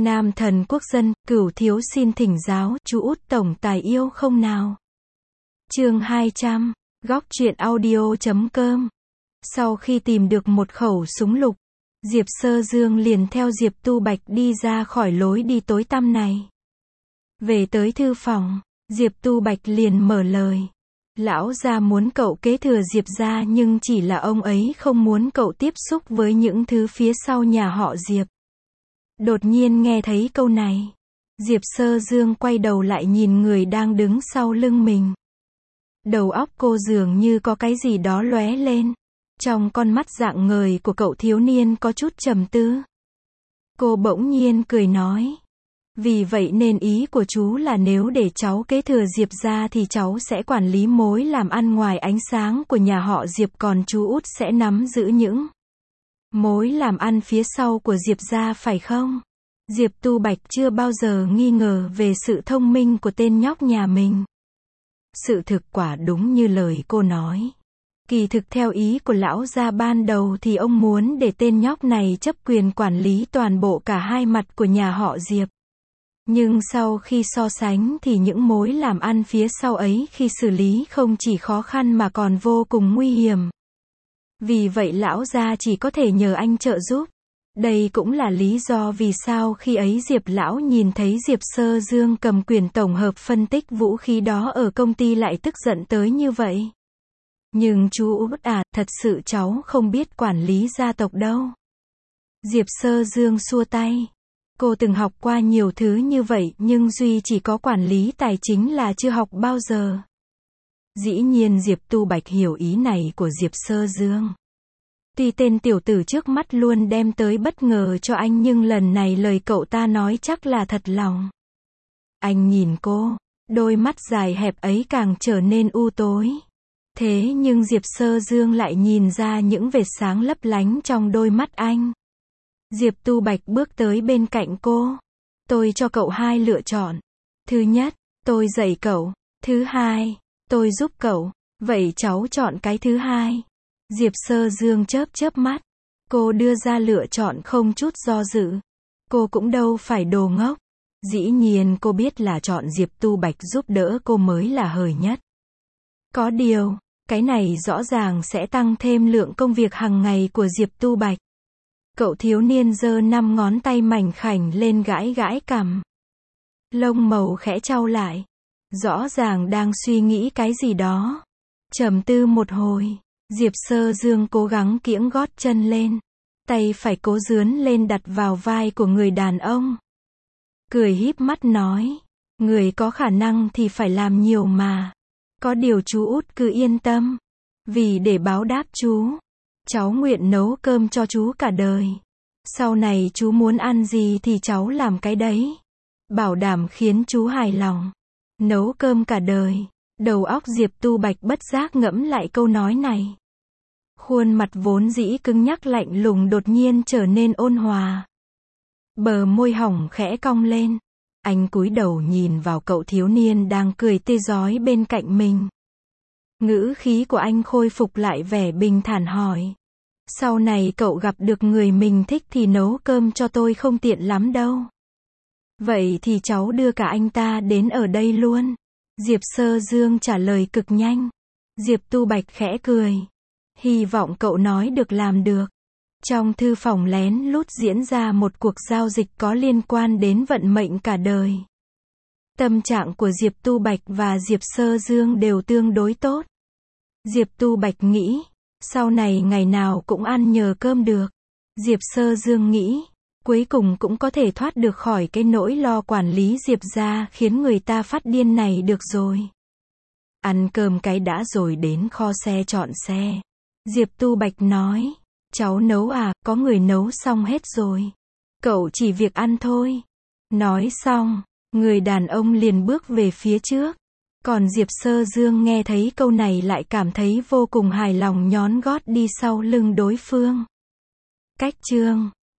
Nam thần quốc dân, Cửu thiếu xin thỉnh giáo, chú út tổng tài yêu không nào? Chương 200, góc truyện audio.com. Sau khi tìm được một khẩu súng lục, Diệp Sơ Dương liền theo Diệp Tu Bạch đi ra khỏi lối đi tối tăm này. Về tới thư phòng, Diệp Tu Bạch liền mở lời. Lão gia muốn cậu kế thừa Diệp gia, nhưng chỉ là ông ấy không muốn cậu tiếp xúc với những thứ phía sau nhà họ Diệp. Đột nhiên nghe thấy câu này, Diệp Sơ Dương quay đầu lại nhìn người đang đứng sau lưng mình. Đầu óc cô dường như có cái gì đó lóe lên. Trong con mắt rạng ngời của cậu thiếu niên có chút trầm tư. Cô bỗng nhiên cười nói. Vì vậy nên ý của chú là nếu để cháu kế thừa Diệp gia thì cháu sẽ quản lý mối làm ăn ngoài ánh sáng của nhà họ Diệp, còn chú út sẽ nắm giữ những mối làm ăn phía sau của Diệp gia, phải không? Diệp Tu Bạch chưa bao giờ nghi ngờ về sự thông minh của tên nhóc nhà mình. Sự thực quả đúng như lời cô nói. Kỳ thực theo ý của lão gia ban đầu thì ông muốn để tên nhóc này chấp quyền quản lý toàn bộ cả hai mặt của nhà họ Diệp. Nhưng sau khi so sánh thì những mối làm ăn phía sau ấy khi xử lý không chỉ khó khăn mà còn vô cùng nguy hiểm. Vì vậy lão gia chỉ có thể nhờ anh trợ giúp. Đây cũng là lý do vì sao khi ấy Diệp lão nhìn thấy Diệp Sơ Dương cầm quyển tổng hợp phân tích vũ khí đó ở công ty lại tức giận tới như vậy. Nhưng chú út à, thật sự cháu không biết quản lý gia tộc đâu. Diệp Sơ Dương xua tay. Cô từng học qua nhiều thứ như vậy nhưng duy chỉ có quản lý tài chính là chưa học bao giờ. Dĩ nhiên Diệp Tu Bạch hiểu ý này của Diệp Sơ Dương. Tuy tên tiểu tử trước mắt luôn đem tới bất ngờ cho anh nhưng lần này lời cậu ta nói chắc là thật lòng. Anh nhìn cô, đôi mắt dài hẹp ấy càng trở nên u tối. Thế nhưng Diệp Sơ Dương lại nhìn ra những vệt sáng lấp lánh trong đôi mắt anh. Diệp Tu Bạch bước tới bên cạnh cô. Tôi cho cậu hai lựa chọn. Thứ nhất, tôi dạy cậu. Thứ hai, tôi giúp cậu. Vậy cháu chọn cái thứ hai. Diệp Sơ Dương chớp chớp mắt. Cô đưa ra lựa chọn không chút do dự. Cô cũng đâu phải đồ ngốc. Dĩ nhiên cô biết là chọn Diệp Tu Bạch giúp đỡ cô mới là hời nhất. Có điều, cái này rõ ràng sẽ tăng thêm lượng công việc hàng ngày của Diệp Tu Bạch. Cậu thiếu niên giơ 5 ngón tay mảnh khảnh lên gãi gãi cằm. Lông màu khẽ chau lại. Rõ ràng đang suy nghĩ cái gì đó. Trầm tư một hồi, Diệp Sơ Dương cố gắng kiễng gót chân lên. Tay phải cố dướn lên đặt vào vai của người đàn ông. Cười híp mắt nói. Người có khả năng thì phải làm nhiều mà. Có điều chú út cứ yên tâm. Vì để báo đáp chú, cháu nguyện nấu cơm cho chú cả đời. Sau này chú muốn ăn gì thì cháu làm cái đấy. Bảo đảm khiến chú hài lòng. Nấu cơm cả đời. Đầu óc Diệp Tu Bạch bất giác ngẫm lại câu nói này. Khuôn mặt vốn dĩ cứng nhắc lạnh lùng đột nhiên trở nên ôn hòa. Bờ môi hỏng khẽ cong lên. Anh cúi đầu nhìn vào cậu thiếu niên đang cười tươi rói bên cạnh mình. Ngữ khí của anh khôi phục lại vẻ bình thản hỏi. Sau này cậu gặp được người mình thích thì nấu cơm cho tôi không tiện lắm đâu. Vậy thì cháu đưa cả anh ta đến ở đây luôn. Diệp Sơ Dương trả lời cực nhanh. Diệp Tu Bạch khẽ cười. Hy vọng cậu nói được làm được. Trong thư phòng lén lút diễn ra một cuộc giao dịch có liên quan đến vận mệnh cả đời. Tâm trạng của Diệp Tu Bạch và Diệp Sơ Dương đều tương đối tốt. Diệp Tu Bạch nghĩ, sau này ngày nào cũng ăn nhờ cơm được. Diệp Sơ Dương nghĩ, cuối cùng cũng có thể thoát được khỏi cái nỗi lo quản lý Diệp gia khiến người ta phát điên này được rồi. Ăn cơm cái đã rồi đến kho xe chọn xe. Diệp Tu Bạch nói, cháu nấu à, có người nấu xong hết rồi. Cậu chỉ việc ăn thôi. Nói xong, người đàn ông liền bước về phía trước. Còn Diệp Sơ Dương nghe thấy câu này lại cảm thấy vô cùng hài lòng, nhón gót đi sau lưng đối phương. Cách chương